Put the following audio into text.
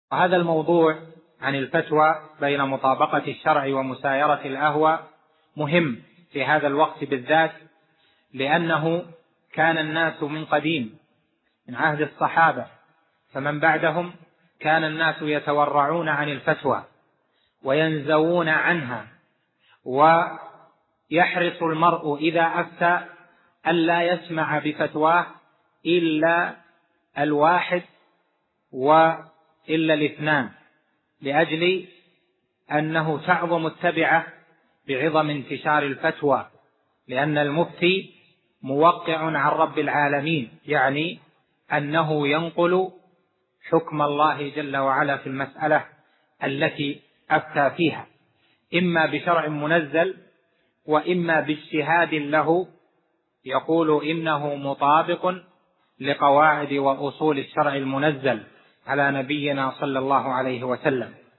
وهذا الموضوع عن الفتوى بين مطابقة الشرع ومسايرة الأهوى مهم في هذا الوقت بالذات، لأنه كان الناس من قديم من عهد الصحابة فمن بعدهم كان الناس يتورعون عن الفتوى وينزوون عنها، ويحرص المرء إذا أفتى ألا يسمع بفتواه إلا الواحد وإلا الاثنان، لأجل أنه تعظم التبعة بعظم انتشار الفتوى، لأن المفتي موقع عن رب العالمين، يعني أنه ينقل حكم الله جل وعلا في المسألة التي أفتى فيها، إما بشرع منزل وإما باجتهاد له يقول إنه مطابق لقواعد وأصول الشرع المنزل على نبينا صلى الله عليه وسلم.